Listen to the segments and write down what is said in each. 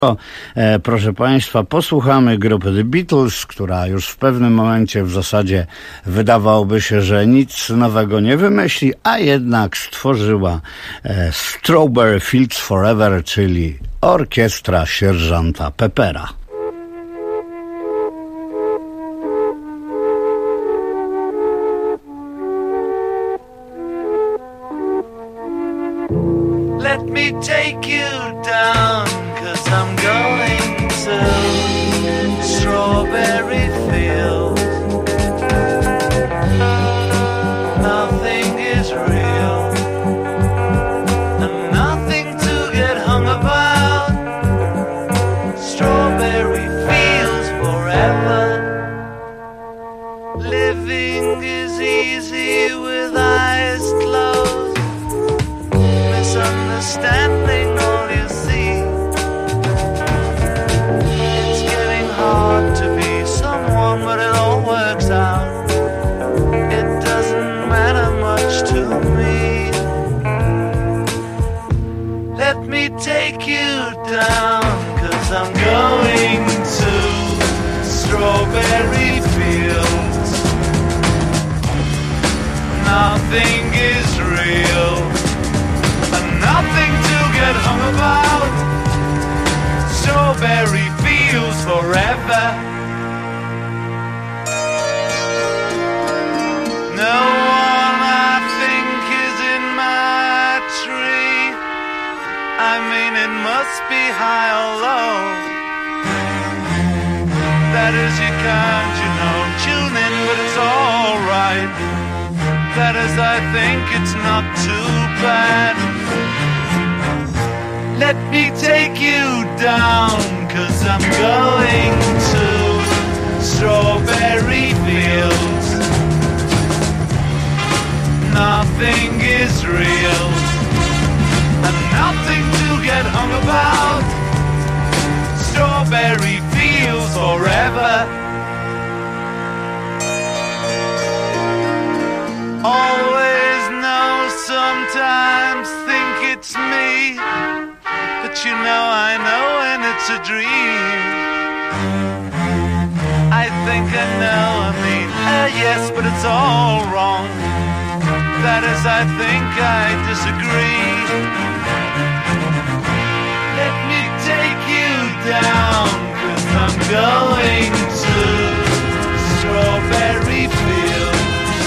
Proszę Państwa, posłuchamy grupy The Beatles, która już w pewnym momencie w zasadzie wydawałoby się, że nic nowego nie wymyśli, a jednak stworzyła Strawberry Fields Forever, czyli orkiestra sierżanta Peppera. Let me take you down, 'cause I'm going to Strawberry Fields. Nothing is real, and nothing to get hung about. Strawberry Fields forever. Living is easy with eyes closed. Misunderstanding all you see. It's getting hard to be someone, but it all works out. It doesn't matter much to me. Let me take you down, 'cause I'm going to Strawberry Fields. Nothing is real, nothing to get hung about. Strawberry Fields forever. No one I think is in my tree. I mean, it must be high or low. That is, you can't, tune in, but it's alright. That is, I think it's not too bad. Let me take you down, 'cause I'm going to Strawberry Fields. Nothing is real, and nothing to get hung about. Strawberry Fields forever. Always know, sometimes think it's me, but I know when it's a dream. I think I know, yes, but it's all wrong. That is, I think I disagree. Let me take you down, 'cause I'm going to Strawberry Fields.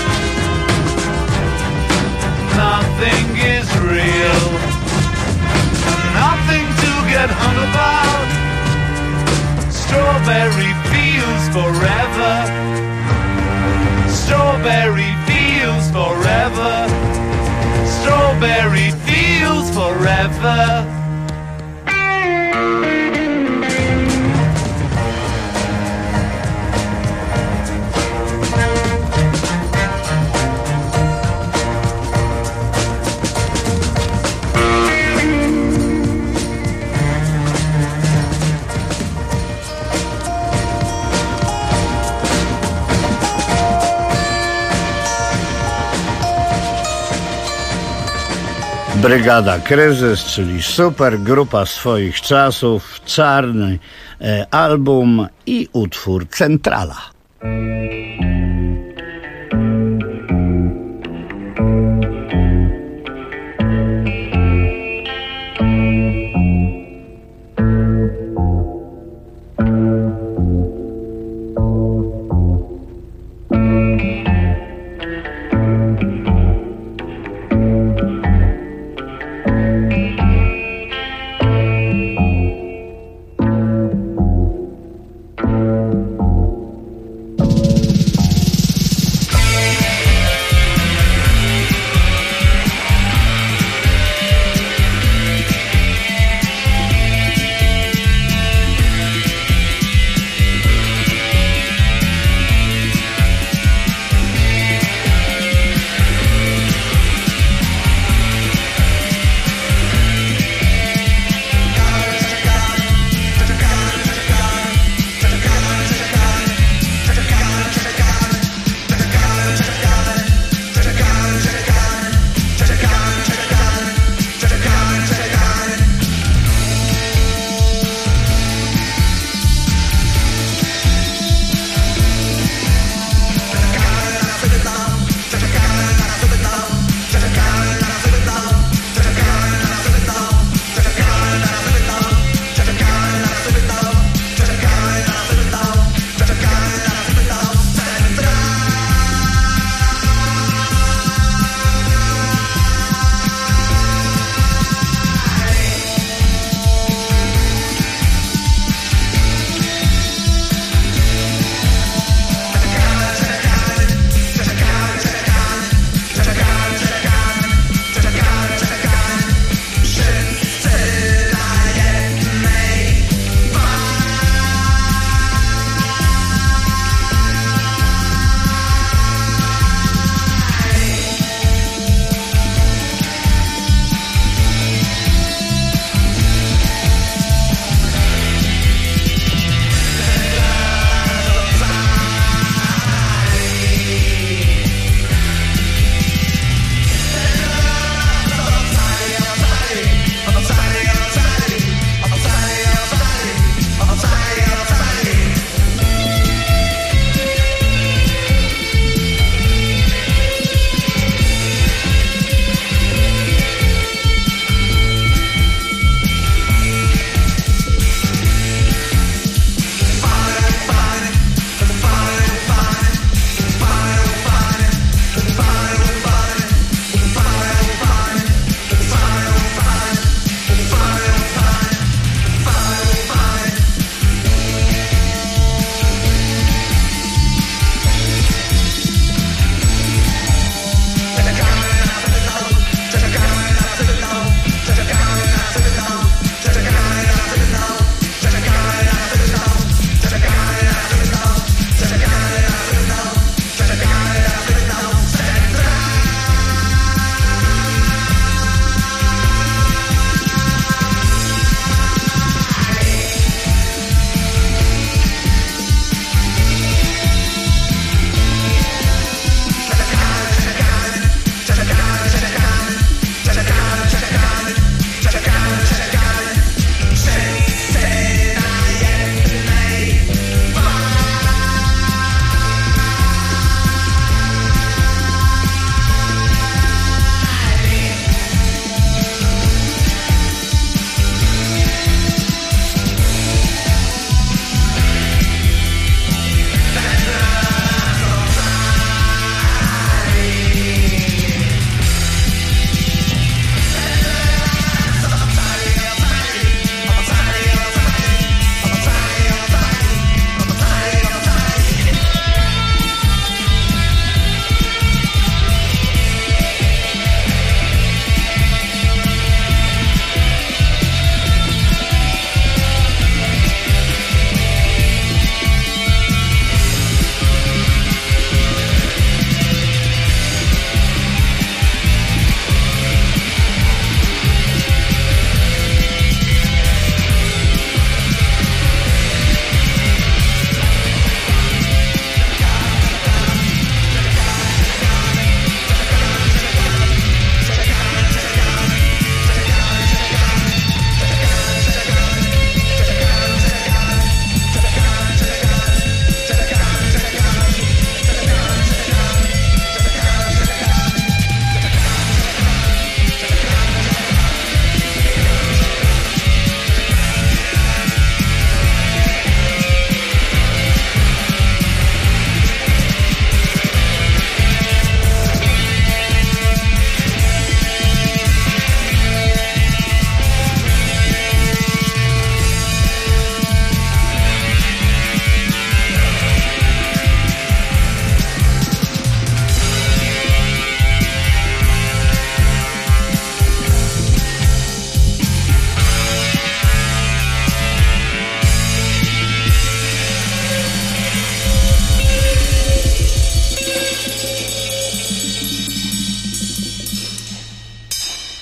Nothing is real, nothing to get hung about. Strawberry Fields forever. Strawberry Fields forever. Strawberry Fields forever. Brygada Kryzys, czyli super grupa swoich czasów, czarny album i utwór Centrala.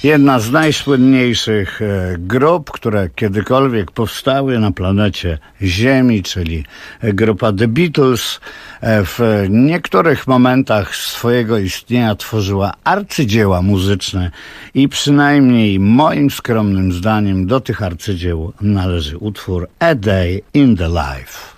Jedna z najsłynniejszych grup, które kiedykolwiek powstały na planecie Ziemi, czyli grupa The Beatles, w niektórych momentach swojego istnienia tworzyła arcydzieła muzyczne i przynajmniej moim skromnym zdaniem do tych arcydzieł należy utwór A Day in the Life.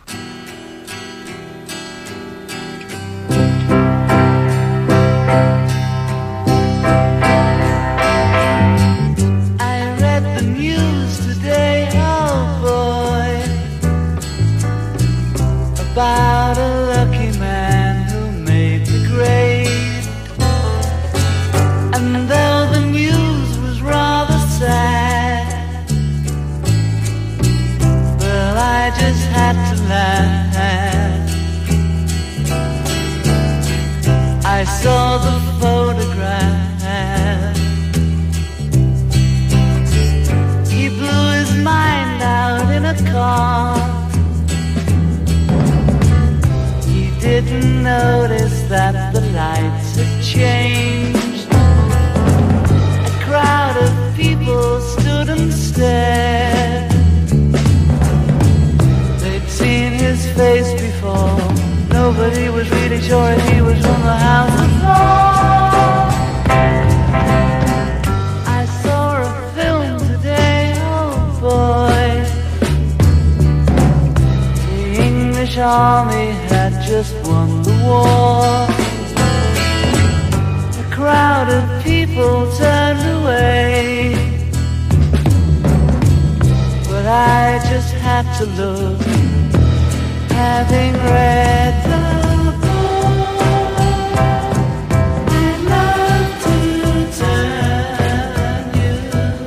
About a lucky man who made the grade. And though the news was rather sad, well, I just had to laugh. I saw the photograph. He blew his mind out in a car. Didn't notice that the lights had changed. A crowd of people stood and stared. They'd seen his face before. Nobody was really sure if he was from the House of Lords. I saw a film today, oh boy. The English army had just won the war. A crowd of people turned away, but I just had to look, having read the book. I'd love to turn you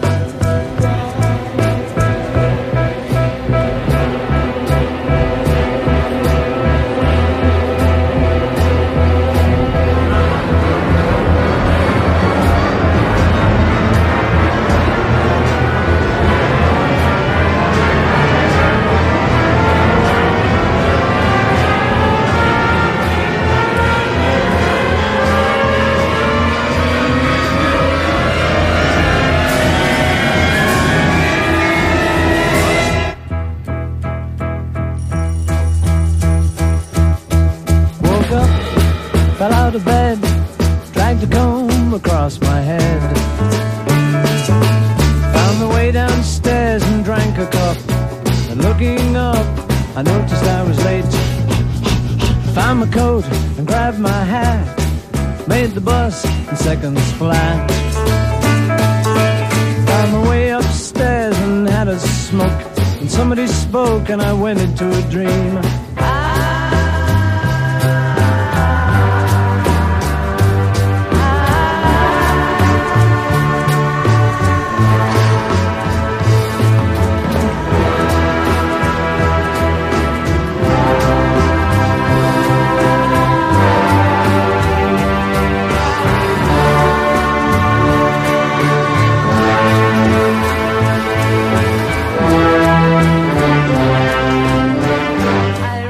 out of bed, dragged a comb across my head. Found my way downstairs and drank a cup. And looking up, I noticed I was late. Found my coat and grabbed my hat. Made the bus in seconds flat. Found my way upstairs and had a smoke. And somebody spoke and I went into a dream. I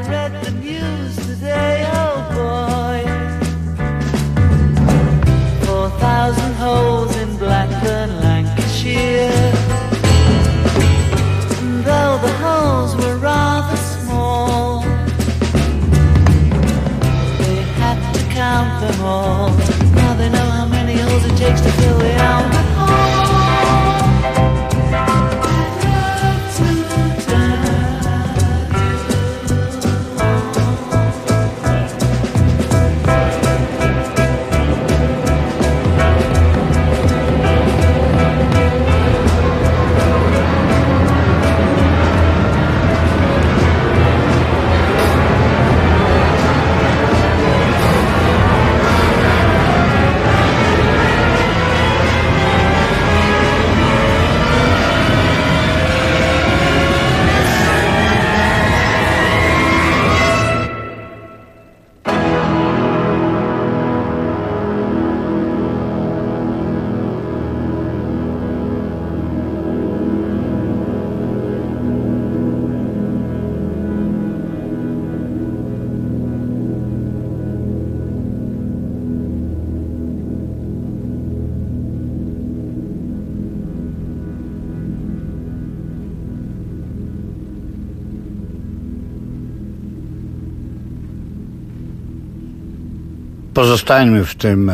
Pozostańmy w tym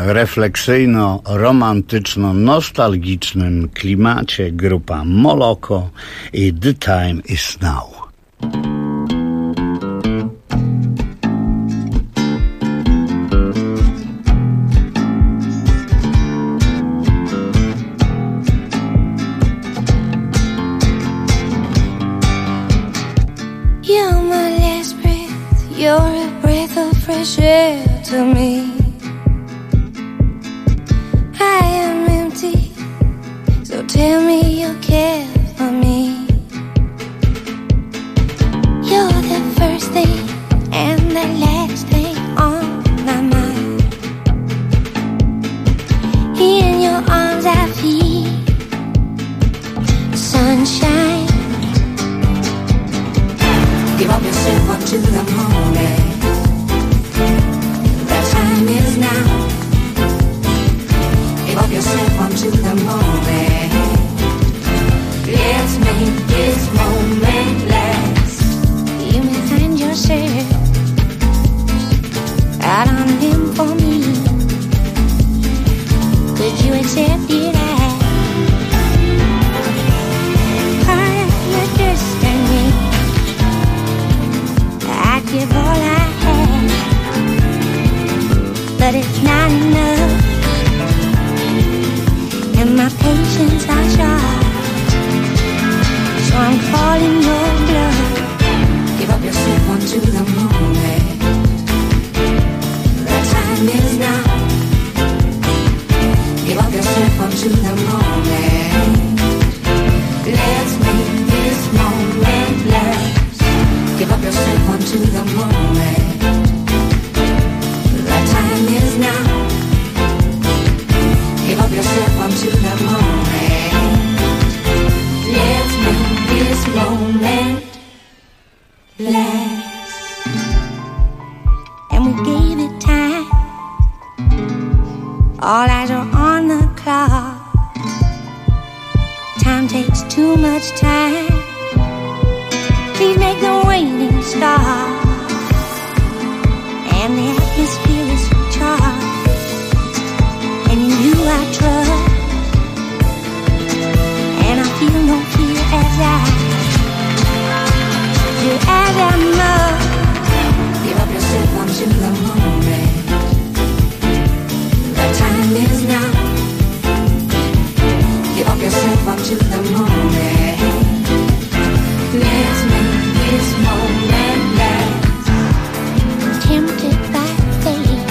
refleksyjno-romantyczno-nostalgicznym klimacie. Grupa Moloko i The Time Is Now. You're my last breath, you're a breath of fresh air to me. I am empty, so tell me you care for me. You're the first thing and the last thing on my mind. In your arms I feel sunshine. Give up yourself up to the moment. The time is now. Give up yourself up to the moment. Let's make this moment last. You may find yourself out on a limb for me. Could you accept it as part of your destiny? I'd give all I have, but it's not enough, and my patience are short, so I'm calling your bluff. Give up yourself onto the moment. The time is now. Give up yourself onto the moment. Let's make this moment last. Give up yourself onto the moment. The time is now. Give up yourself onto the moment. Let's make this moment last. And we gave it time. All eyes are on the clock. Time takes too much time. Please make the waiting stop. And the atmosphere is charged, and in you I trust, and I feel no fear as I do as I must. Give up yourself onto the moment. The time is now. Give up yourself onto the moment. Let's make this moment last. Tempted by fate,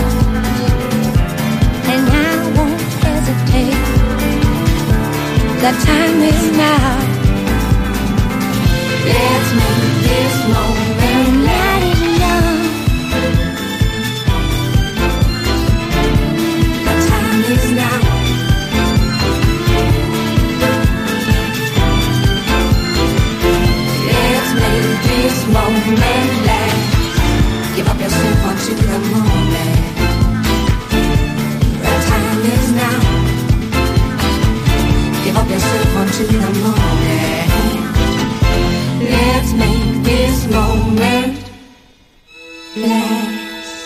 and I won't hesitate. The time is now. Let's make this moment last. The time is now. This moment last. Give up yourself onto the moment. The time is now. Give up yourself onto the moment. Let's make this moment last.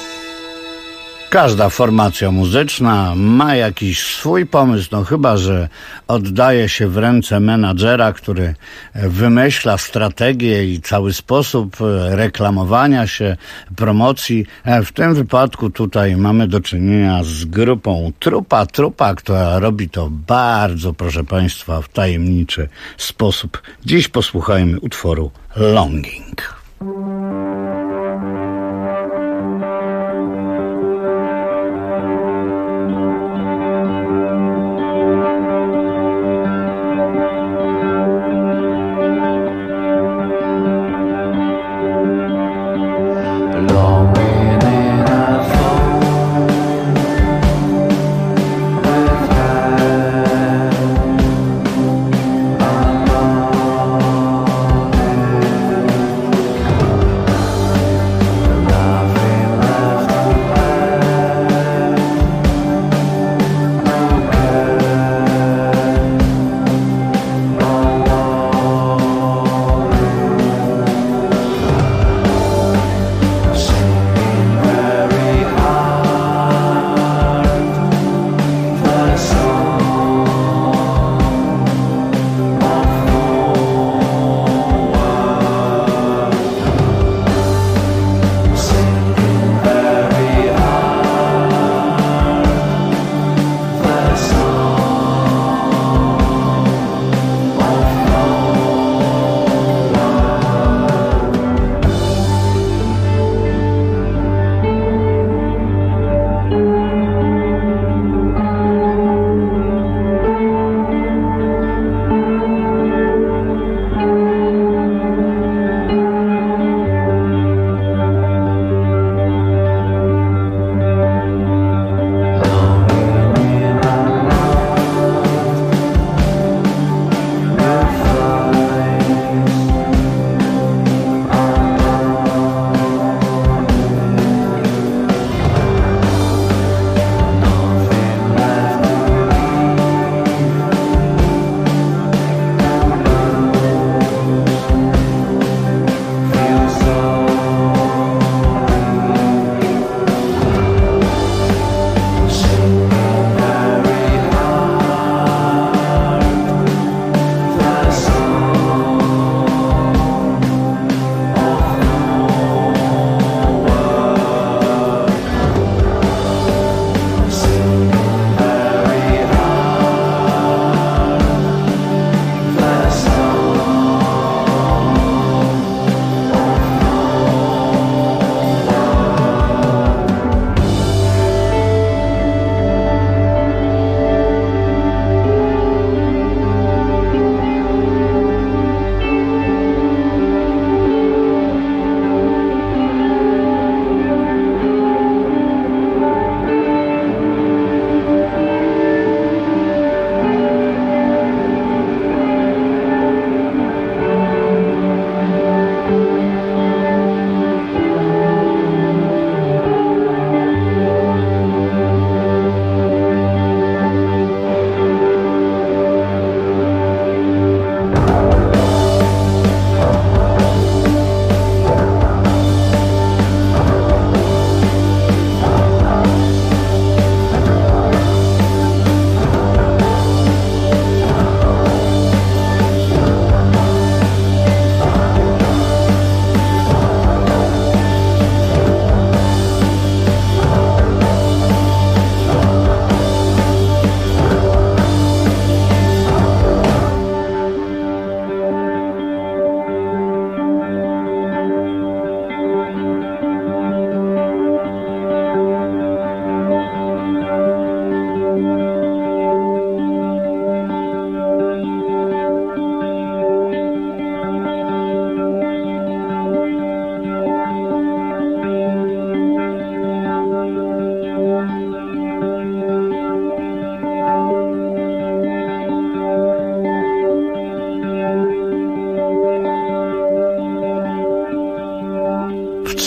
Każda formacja muzyczna ma jakiś swój pomysł, no chyba że oddaje się w ręce menadżera, który wymyśla strategię i cały sposób reklamowania się, promocji. W tym wypadku tutaj mamy do czynienia z grupą Trupa, która robi to bardzo, proszę Państwa, w tajemniczy sposób. Dziś posłuchajmy utworu Longing.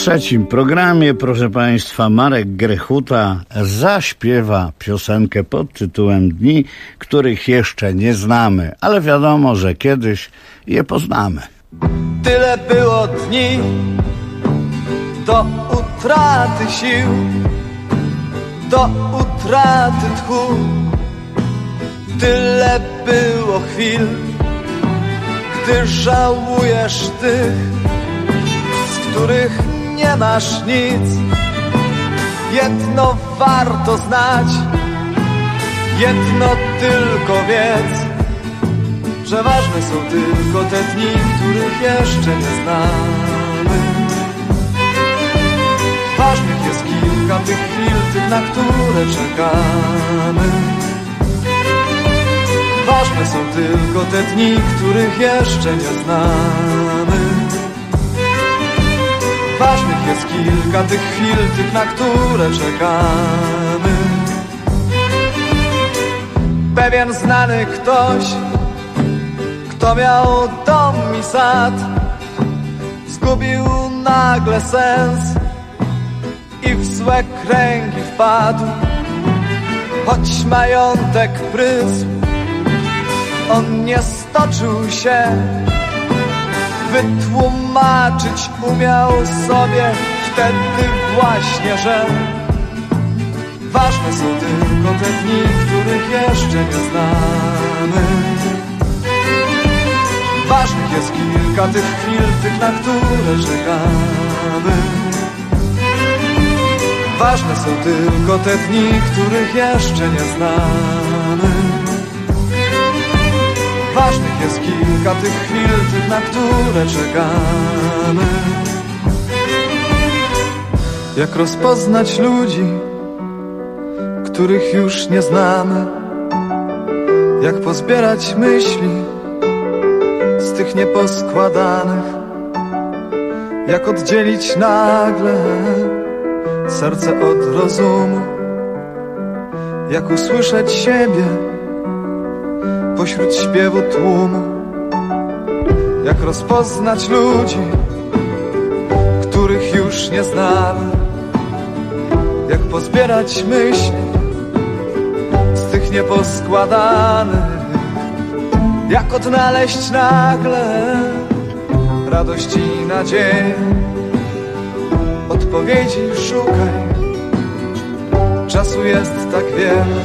trzecim programie, proszę Państwa, Marek Grechuta zaśpiewa piosenkę pod tytułem Dni, których jeszcze nie znamy, ale wiadomo, że kiedyś je poznamy. Tyle było dni do utraty sił, do utraty tchu. Tyle było chwil, gdy żałujesz tych, z których nie masz nic. Jedno warto znać, jedno tylko wiedz, że ważne są tylko te dni, których jeszcze nie znamy. Ważnych jest kilka tych chwil, tych, na które czekamy. Ważne są tylko te dni, których jeszcze nie znamy. Ważnych jest kilka tych chwil, tych, na które czekamy. Pewien znany ktoś, kto miał dom i sad, zgubił nagle sens i w złe kręgi wpadł. Choć majątek prysł, on nie stoczył się, wytłumaczyć umiał sobie wtedy właśnie, że ważne są tylko te dni, których jeszcze nie znamy. Ważnych jest kilka tych chwil, tych, na które czekamy. Ważne są tylko te dni, których jeszcze nie znamy. Ważnych jest kilka tych chwil, tych, na które czekamy. Jak rozpoznać ludzi, których już nie znamy? Jak pozbierać myśli z tych nieposkładanych? Jak oddzielić nagle serce od rozumu? Jak usłyszeć siebie pośród śpiewu tłumu? Jak rozpoznać ludzi, których już nie znamy? Jak pozbierać myśli z tych nieposkładanych? Jak odnaleźć nagle radość i nadzieję? Odpowiedzi szukaj, czasu jest tak wiele.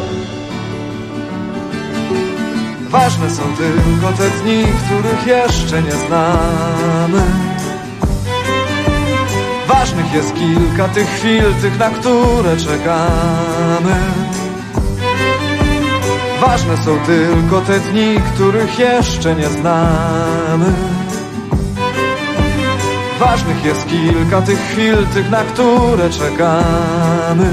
Ważne są tylko te dni, których jeszcze nie znamy. Ważnych jest kilka tych chwil, tych, na które czekamy. Ważne są tylko te dni, których jeszcze nie znamy. Ważnych jest kilka tych chwil, tych, na które czekamy.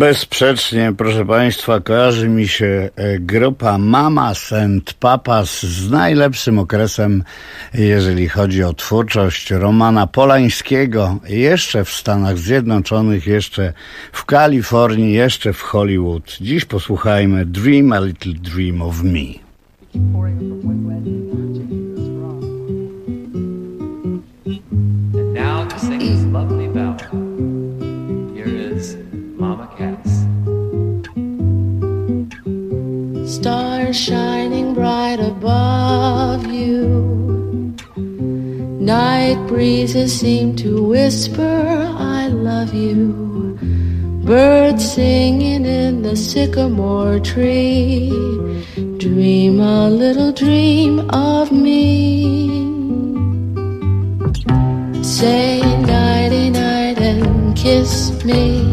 Bezsprzecznie, proszę Państwa, kojarzy mi się grupa Mamas and Papas z najlepszym okresem, jeżeli chodzi o twórczość Romana Polańskiego, jeszcze w Stanach Zjednoczonych, jeszcze w Kalifornii, jeszcze w Hollywood. Dziś posłuchajmy Dream a Little Dream of Me. And now to sing this lovely ballad, here is Mama Cass. Stars shining bright above you, night breezes seem to whisper I love you, birds singing in the sycamore tree, dream a little dream of me. Say nighty-night and kiss me,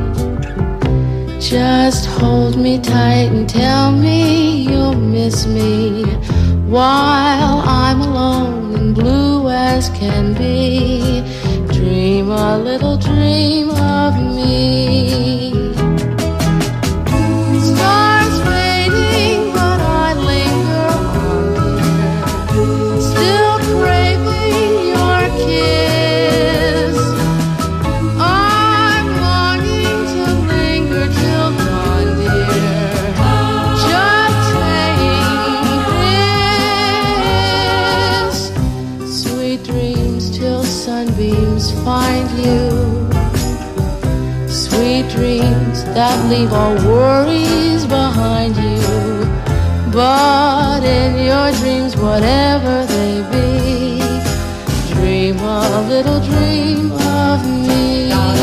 just hold me tight and tell me you'll miss me while I'm alone and blue as can be. Dream a little dream of me. Stars fading, but I linger on, dear, still craving your kiss. I'm longing to linger till dawn, dear, just saying this. Sweet dreams till sunbeams find you, sweet dreams that leave all worries behind you. But in your dreams, whatever they be, dream a little dream of me.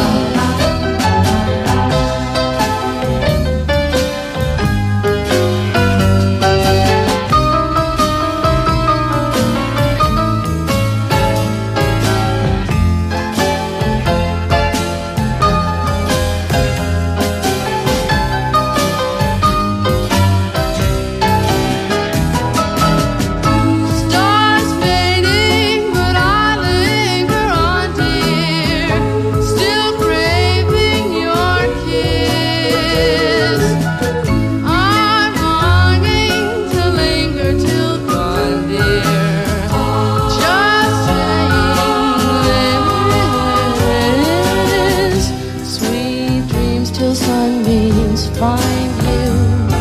Stars fading, but I linger on, dear, still craving your kiss. I'm longing to linger till dawn, dear, just saying this. Sweet dreams till sunbeams find you,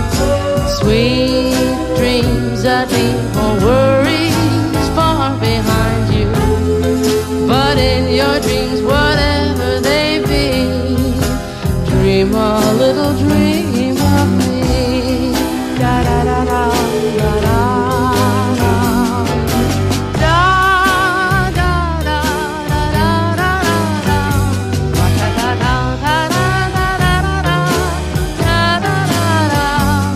sweet dreams that leave all worries far behind you. But in your dreams, whatever they be, dream a little dream of me. Da da da da da da da. Da da da da da da da. Da da da da da da da da. Da da da da.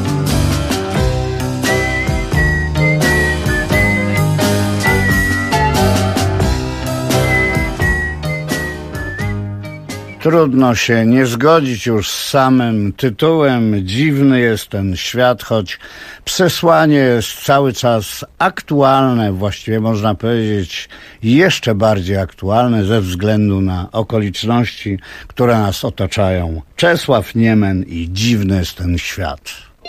Trudno się nie zgodzić już z samym tytułem. Dziwny jest ten świat, choć przesłanie jest cały czas aktualne, właściwie można powiedzieć jeszcze bardziej aktualne ze względu na okoliczności, które nas otaczają. Czesław Niemen i Dziwny jest ten świat.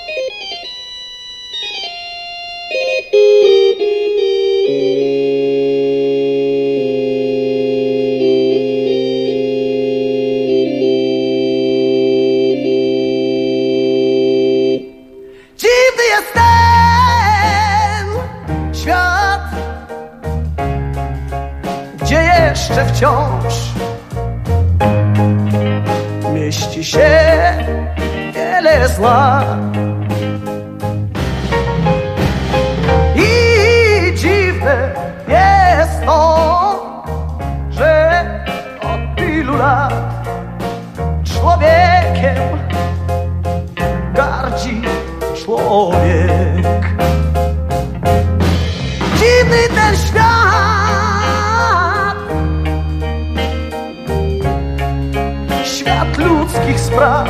Dziwny jest ten świat, gdzie jeszcze wciąż mieści się wiele zła. I dziwne jest to, że od tylu lat człowiekiem gardzi człowiek. Dziwny ten świat, świat ludzkich spraw.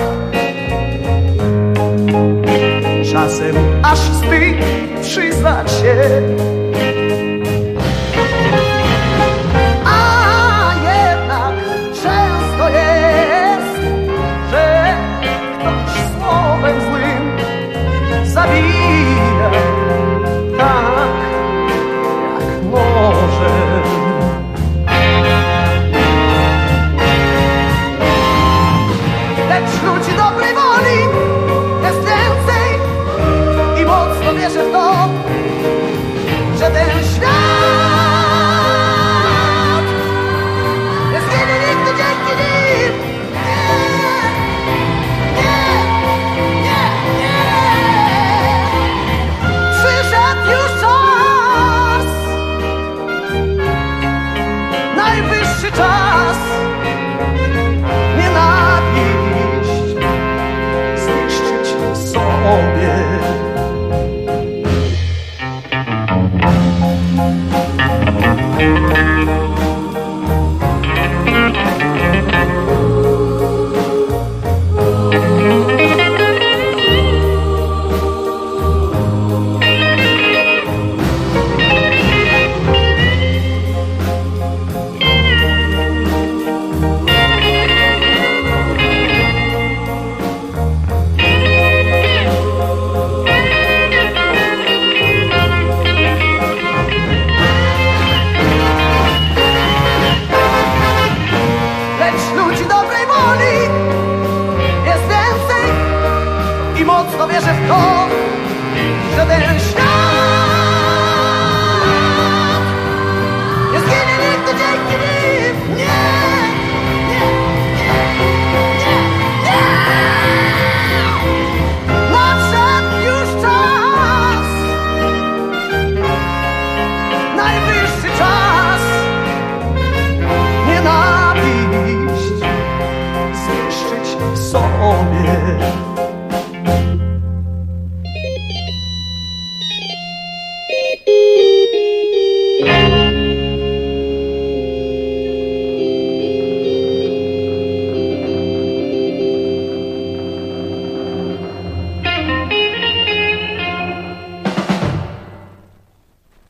Czasem aż wstyd przyznać się, a jednak często jest, że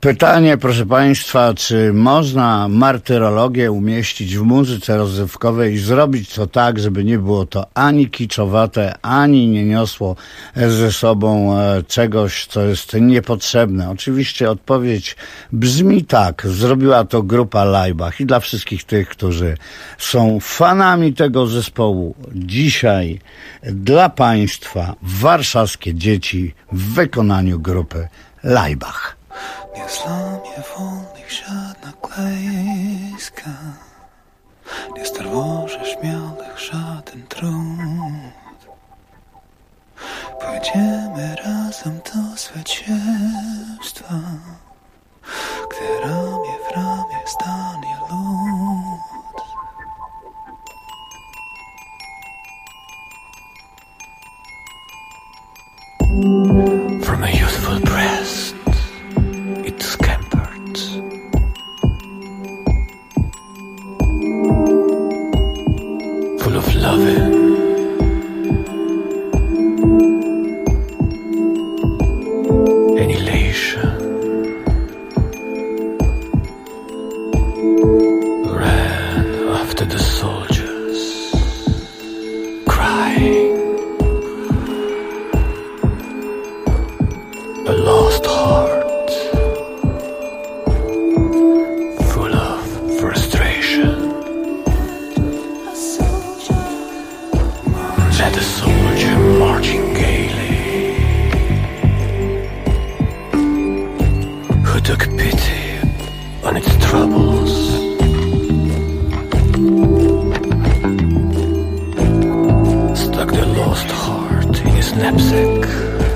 Pytanie, proszę Państwa, czy można martyrologię umieścić w muzyce rozrywkowej i zrobić to tak, żeby nie było to ani kiczowate, ani nie niosło ze sobą czegoś, co jest niepotrzebne? Oczywiście odpowiedź brzmi tak. Zrobiła to grupa Laibach i dla wszystkich tych, którzy są fanami tego zespołu, dzisiaj dla Państwa warszawskie dzieci w wykonaniu grupy Laibach. Nie złamie wolnych żadna klejska, nie starwoże śmiałych żaden trud. Pójdziemy razem do zwycięstwa, gdy ramię w ramię stanie lud. From a youthful breast it scampered, full of loving, and elation, ran after the soldiers, crying, a lost heart. Let a soldier marching gaily, who took pity on its troubles, stuck the lost heart in his knapsack,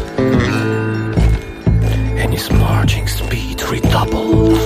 and his marching speed redoubled.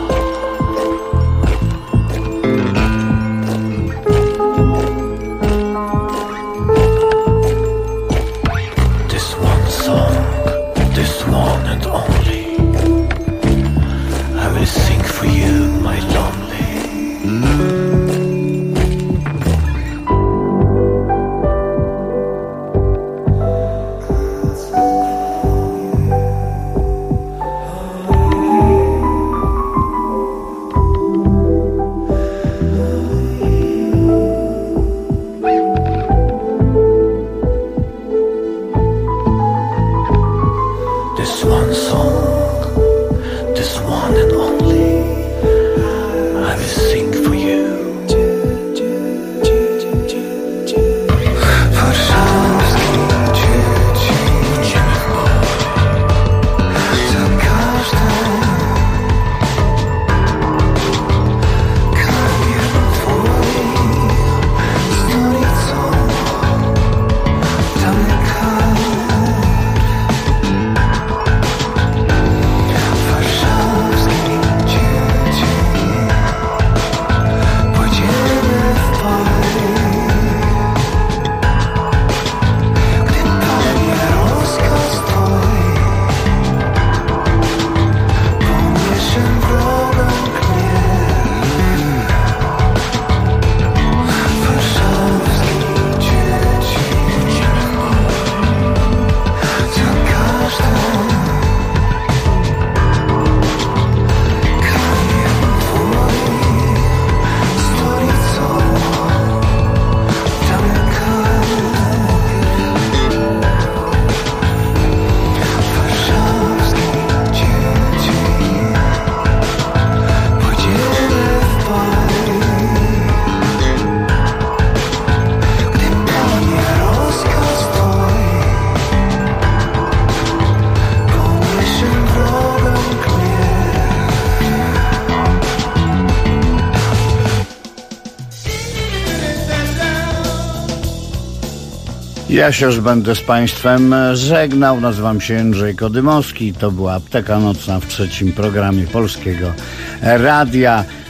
Ja się już będę z Państwem żegnał. Nazywam się Jędrzej Kodymowski. To była Apteka Nocna w trzecim programie Polskiego Radia.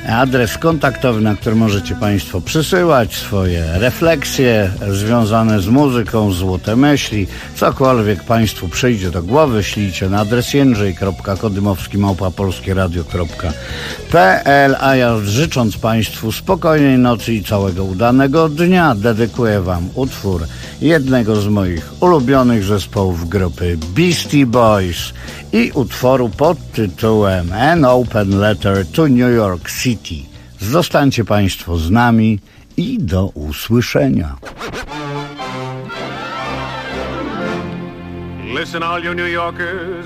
Adres kontaktowy, na który możecie Państwo przysyłać swoje refleksje związane z muzyką, złote myśli, cokolwiek Państwu przyjdzie do głowy, ślijcie na adres jędrzej.kodymowski@polskieradio.pl. A ja życząc Państwu spokojnej nocy i całego udanego dnia, dedykuję Wam utwór jednego z moich ulubionych zespołów grupy Beastie Boys i utworu pod tytułem An Open Letter to New York City. Zostańcie Państwo z nami i do usłyszenia. Listen, all you New Yorkers.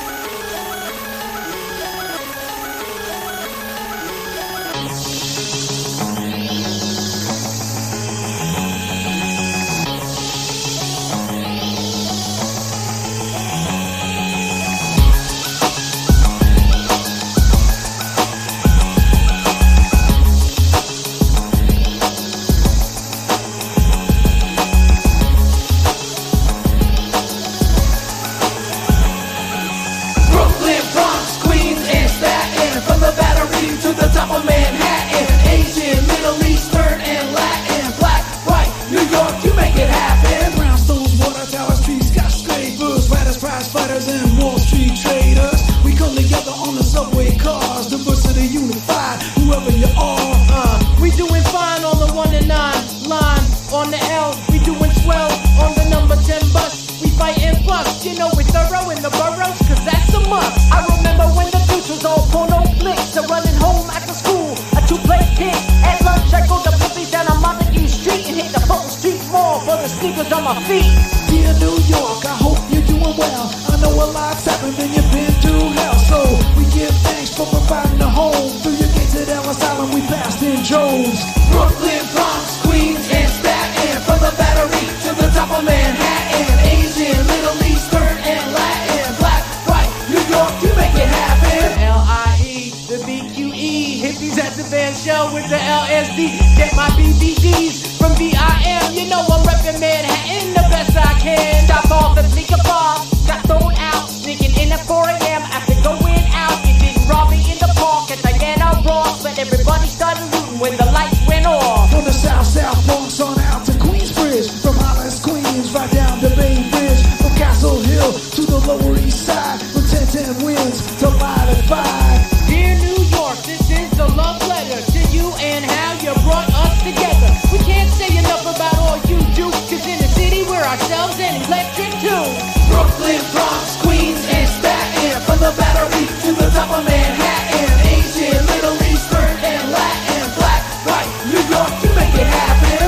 Dear New York, I hope you're doing well. I know a lot's happened and you've been through hell. So we give thanks for providing a home. Through your gates at Ellis Island, we passed in droves. Brooklyn, Bronx, Queens, and Staten. From the Battery to the top of Manhattan. Asian, Middle Eastern, and Latin. Black, white, New York, you make it happen. L-I-E, the B-Q-E. Hippies at the band show with the LSD. Get my BBDs from VIM. You know I'm reppin' Manhattan the best I can. Stop off the Bleecker Bar, got thrown out. Sneaking in at 4 a.m. after going out. You didn't rob me in the park at Diana Ross, but everybody started looting when the lights went off. From the South Bronx on out to Queensbridge. From Hollis, Queens, right down to Bay Bridge. From Castle Hill to the Lower East Side. From 1010 Winds to Live at 5. Dear New York, this is a love letter to you and how you brought us together. We can't say enough about all you do, cause in the city we're ourselves and electric too. Brooklyn, Bronx, Queens, and Staten. From the Battery to the top of Manhattan. Asian, Middle Eastern, and Latin. Black, white, New York, you make it happen.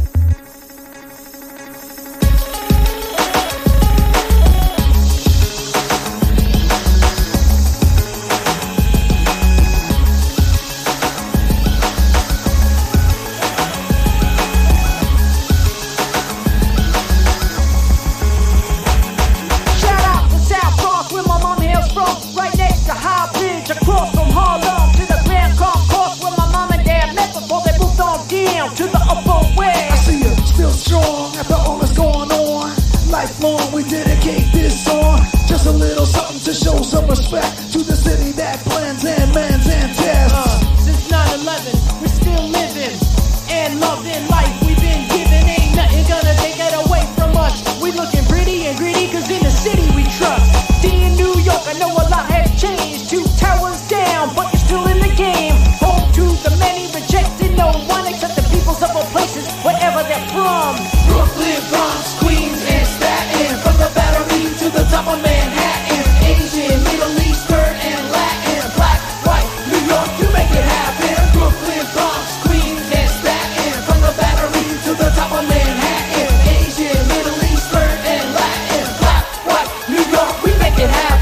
Across from Harlem to the Grand Concourse where my mom and dad met before they moved on down to the Upper West. I see you still strong after all that's going on. Lifelong we dedicate this song. Just a little something to show some respect to the city that blends and mends and tests. Since 9/11 we're still living and loving life we've been given. Ain't nothing gonna take it away from us. We looking pretty and greedy cause in the city we trust. Dear New York, I know a lot has changed. 2 towers down, but you're still in the game. Home to the many, rejected no one except the peoples of all places, wherever they're from. Brooklyn, Bronx, Queens, and Staten. From the Battery to the top of Manhattan. Asian, Middle Eastern, and Latin. Black, white, New York, you make it happen. Brooklyn, Bronx, Queens, and Staten. From the Battery to the top of Manhattan. Asian, Middle Eastern, and Latin. Black, white, New York, we make it happen.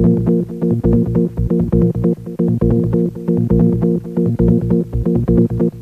Thank you.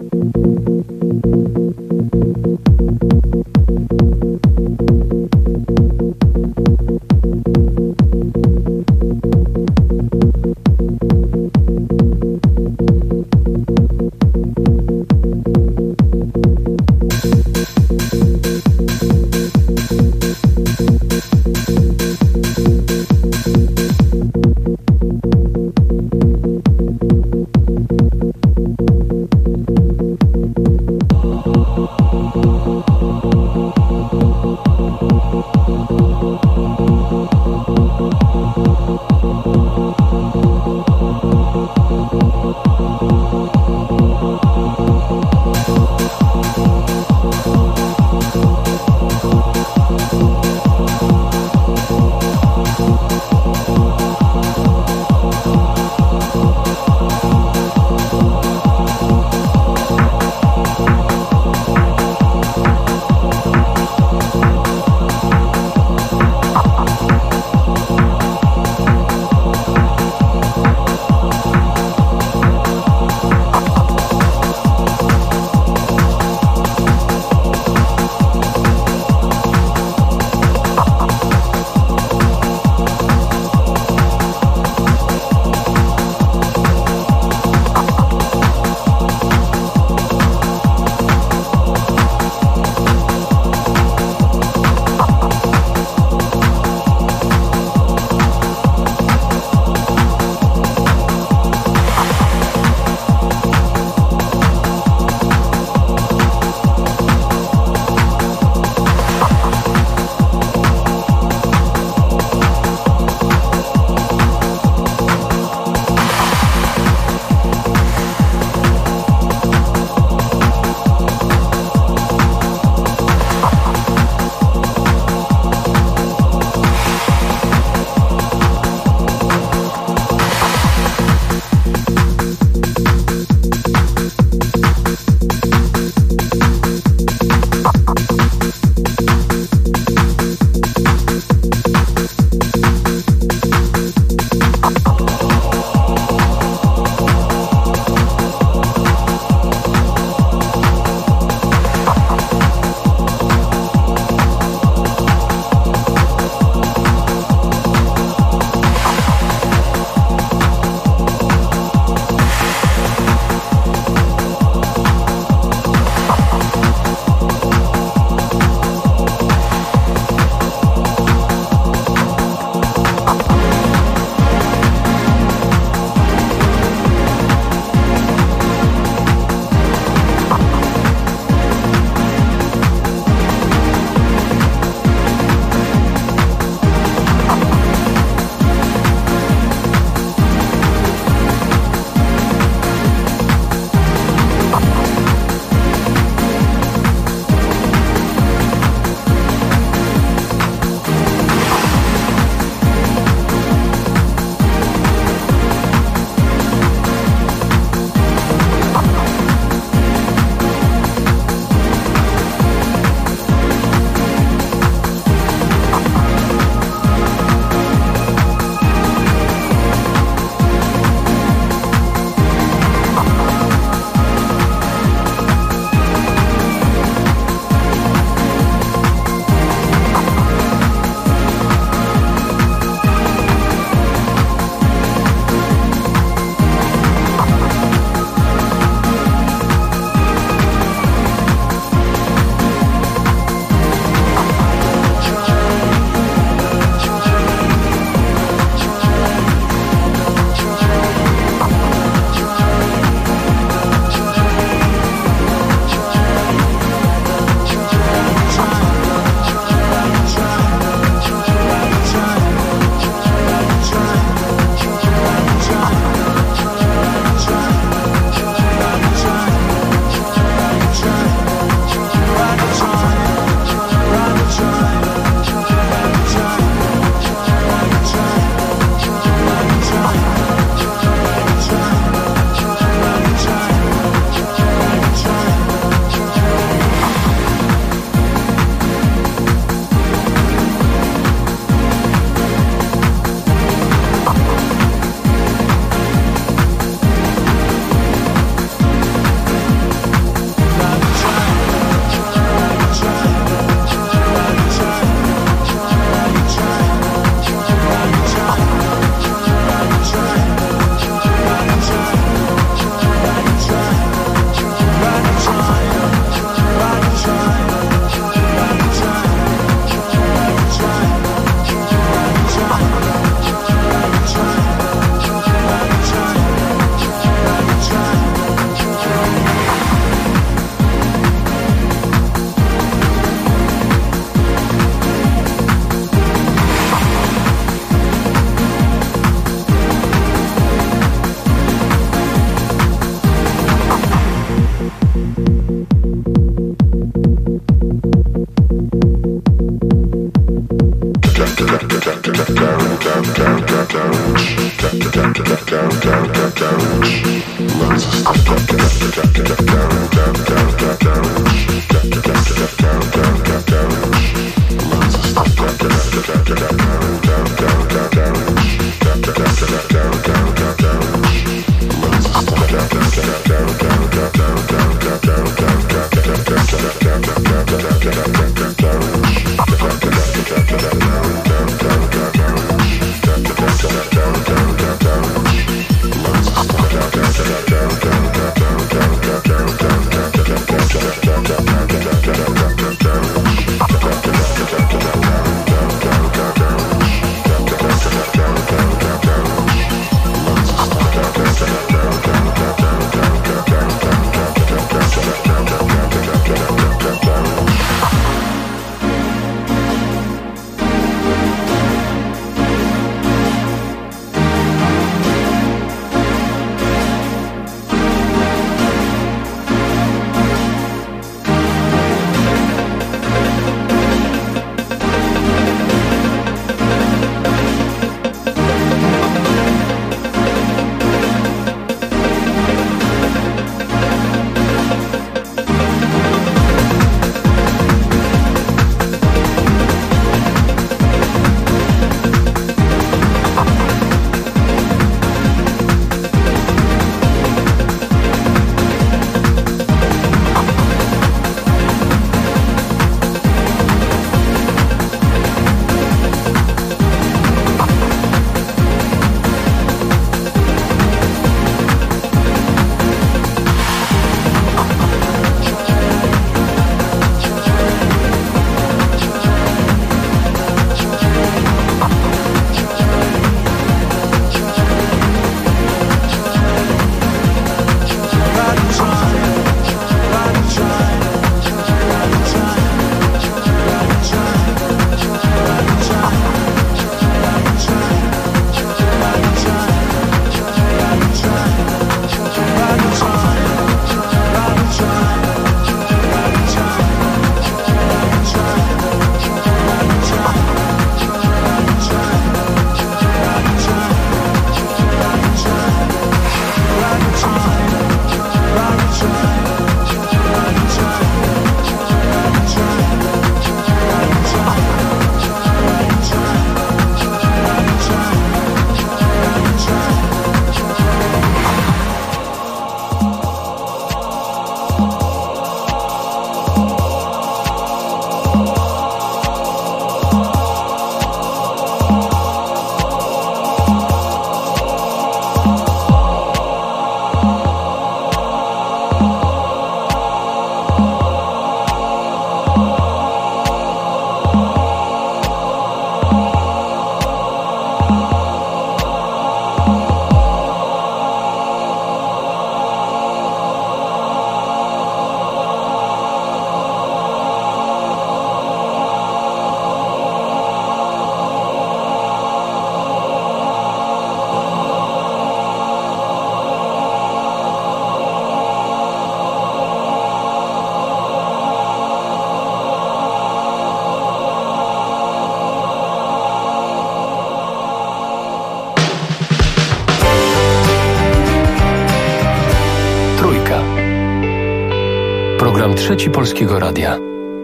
Program Trzeci Polskiego Radia.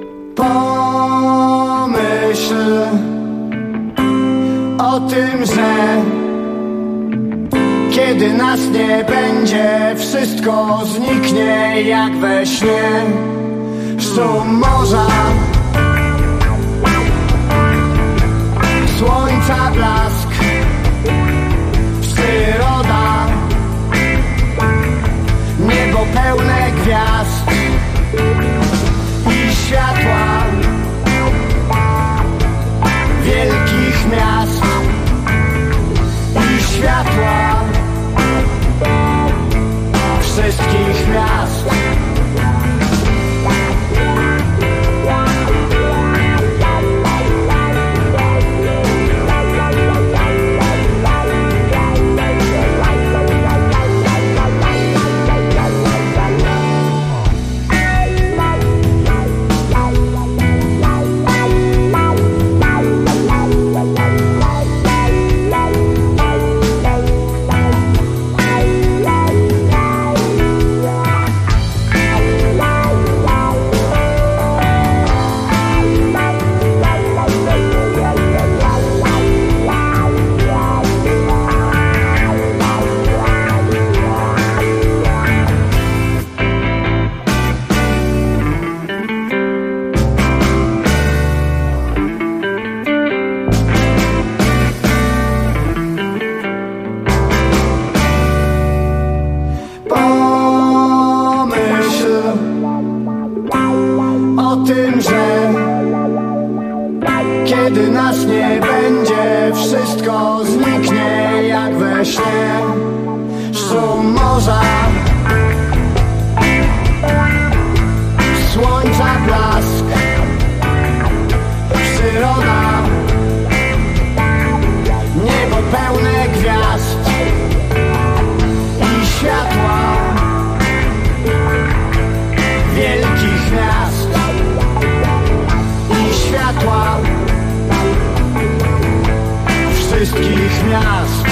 Pomyśl o tym, że kiedy nas nie będzie, wszystko zniknie jak we śnie. Szum morza, słońca blask, przyroda, niebo pełne gwiazd i światła wielkich miast i światła wszystkich miast. tym, że kiedy nas nie będzie, wszystko zniknie jak we śnie. Szum morza, słońca blask, przyroda, niebo pełne gwiazd i światła wielkich miast i światła wszystkich miast.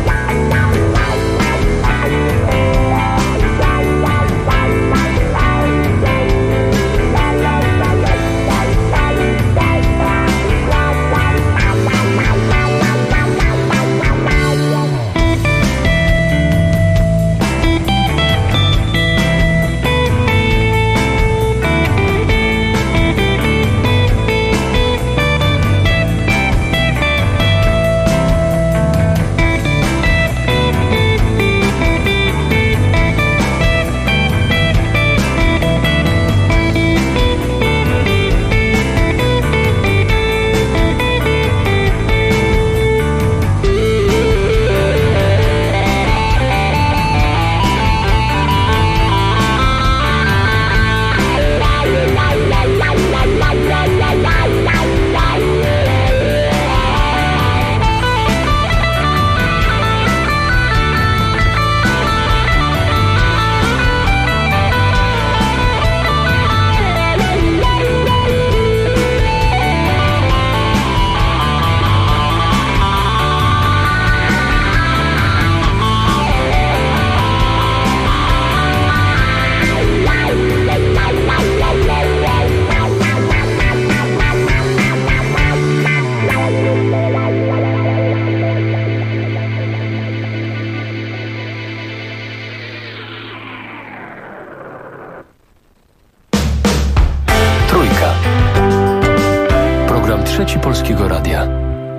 Trzeci Polskiego Radia.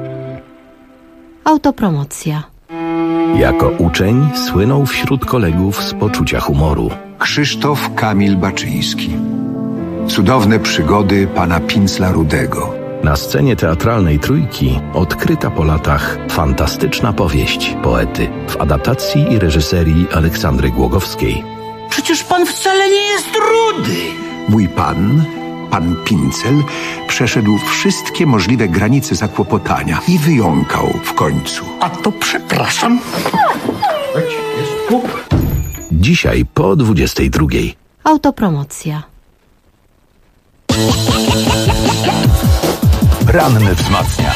Autopromocja. Jako uczeń słynął wśród kolegów z poczucia humoru. Krzysztof Kamil Baczyński. Cudowne przygody pana Pincla Rudego. Na scenie teatralnej Trójki odkryta po latach fantastyczna powieść poety w adaptacji i reżyserii Aleksandry Głogowskiej. Przecież pan wcale nie jest rudy. Mój pan Pincel, przeszedł wszystkie możliwe granice zakłopotania i wyjąkał w końcu. A to przepraszam. Dzisiaj po 22. Autopromocja. Ranny wzmacniacz.